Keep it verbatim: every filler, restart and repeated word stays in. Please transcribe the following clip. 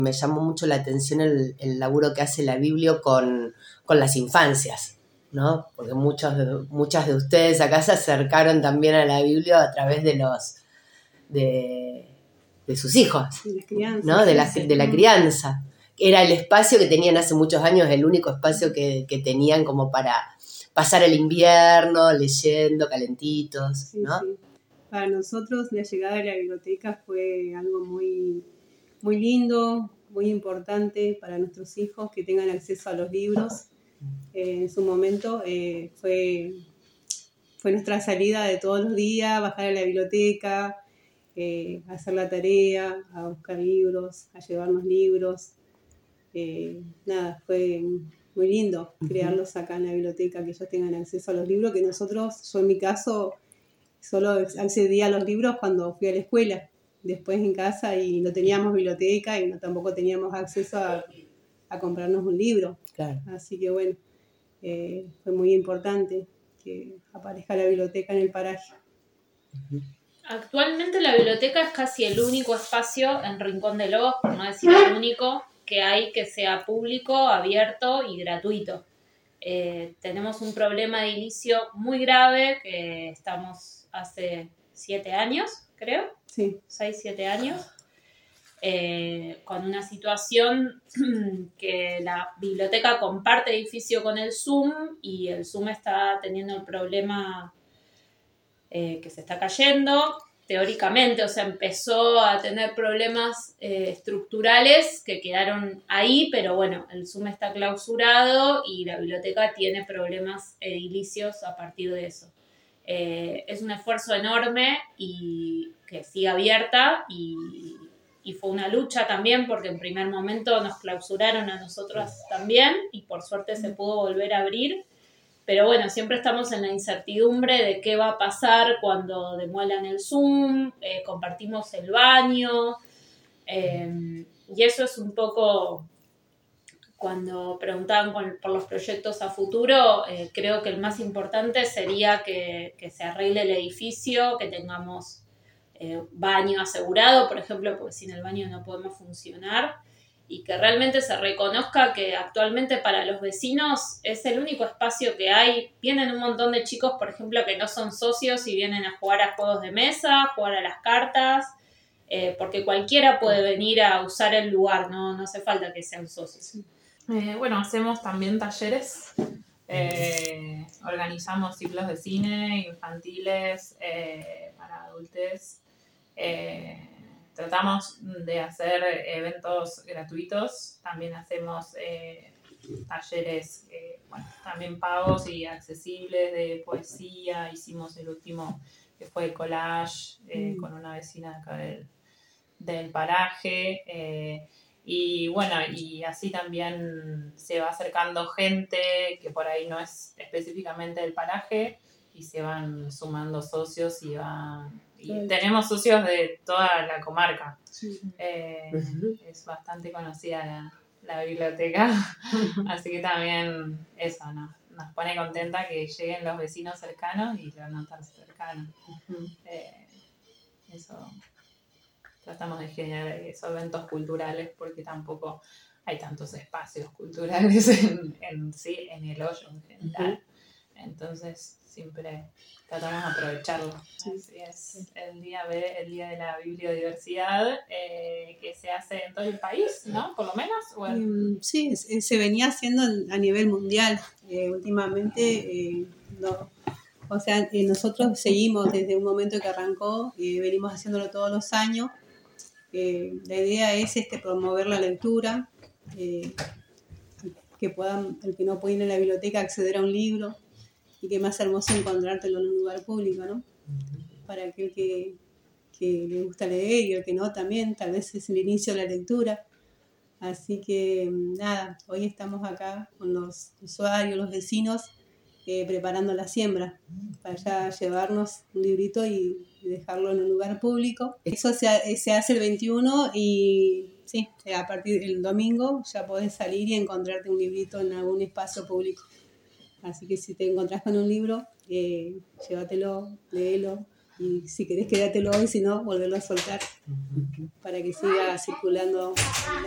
Me llamó mucho la atención el, el laburo que hace la Biblio con, con las infancias, ¿no? Porque muchos de, muchas de ustedes acá se acercaron también a la Biblia a través de los de, de sus hijos, de la crianza, ¿no? De la, de la crianza. Era el espacio que tenían hace muchos años, el único espacio que, que tenían como para pasar el invierno leyendo, calentitos, ¿no? Sí, sí. Para nosotros la llegada de la biblioteca fue algo muy, muy lindo, muy importante para nuestros hijos que tengan acceso a los libros. Eh, en su momento eh, fue, fue nuestra salida de todos los días, bajar a la biblioteca, eh, hacer la tarea, a buscar libros, a llevarnos libros. Eh, nada, fue muy lindo crearlos acá en la biblioteca, que ellos tengan acceso a los libros, que nosotros, yo en mi caso, solo accedía a los libros cuando fui a la escuela, después en casa y no teníamos biblioteca y no, tampoco teníamos acceso a, a comprarnos un libro. Claro. Así que bueno, eh, fue muy importante que aparezca la biblioteca en el paraje. Actualmente la biblioteca es casi el único espacio en Rincón de Lobos, por no decir el único, que hay que sea público, abierto y gratuito. Eh, tenemos un problema de inicio muy grave que estamos hace siete años, creo, sí. seis, siete años, eh, con una situación que la biblioteca comparte edificio con el Zoom y el Zoom está teniendo el problema eh, que se está cayendo. Teóricamente, o sea, empezó a tener problemas eh, estructurales que quedaron ahí, pero bueno, el Zoom está clausurado y la biblioteca tiene problemas edilicios a partir de eso. Eh, es un esfuerzo enorme y que sigue abierta y, y fue una lucha también porque en primer momento nos clausuraron a nosotros también y por suerte se pudo volver a abrir. Pero bueno, siempre estamos en la incertidumbre de qué va a pasar cuando demuelan el Zoom, eh, compartimos el baño, eh, y eso es un poco, cuando preguntaban con, por los proyectos a futuro, eh, creo que el más importante sería que, que se arregle el edificio, que tengamos eh, baño asegurado, por ejemplo, porque sin el baño no podemos funcionar, y que realmente se reconozca que actualmente para los vecinos es el único espacio que hay. Vienen un montón de chicos, por ejemplo, que no son socios y vienen a jugar a juegos de mesa, jugar a las cartas, eh, porque cualquiera puede venir a usar el lugar, no, no hace falta que sean socios. Eh, bueno, hacemos también talleres, eh, organizamos ciclos de cine infantiles eh, para adultos. Eh, Tratamos de hacer eventos gratuitos, también hacemos eh, talleres eh, bueno, también pagos y accesibles de poesía. Hicimos el último que fue collage eh, mm. con una vecina acá del, del paraje. Eh, y bueno, y así también se va acercando gente que por ahí no es específicamente del paraje y se van sumando socios y van... Y tenemos socios de toda la comarca. Sí. Eh, uh-huh. Es bastante conocida la, la biblioteca. Así que también eso, ¿no? Nos pone contenta que lleguen los vecinos cercanos y los no tan cercanos. Uh-huh. Eh, eso. Tratamos de generar esos eventos culturales porque tampoco hay tantos espacios culturales en, en sí, en el hoyo en general. Uh-huh. Entonces siempre tratamos de aprovecharlo. Así es. El día B, el día de la bibliodiversidad, eh, que se hace en todo el país, ¿no? Por lo menos. Bueno. Sí, se venía haciendo a nivel mundial. Eh, últimamente, eh, no. O sea, eh, nosotros seguimos desde un momento que arrancó, eh, venimos haciéndolo todos los años. Eh, la idea es este, promover la lectura, eh, que puedan, el que no puede ir a la biblioteca, acceder a un libro. Y qué más hermoso encontrártelo en un lugar público, ¿no? Para aquel que, que le gusta leer y el que no también, tal vez es el inicio de la lectura. Así que nada, hoy estamos acá con los usuarios, los vecinos, eh, preparando la siembra para ya llevarnos un librito y, y dejarlo en un lugar público. Eso se, se hace el veintiuno y sí, a partir del domingo ya podés salir y encontrarte un librito en algún espacio público. Así que si te encontrás con un libro, eh, llévatelo, léelo y si querés quédatelo hoy, si no, volverlo a soltar para que siga circulando.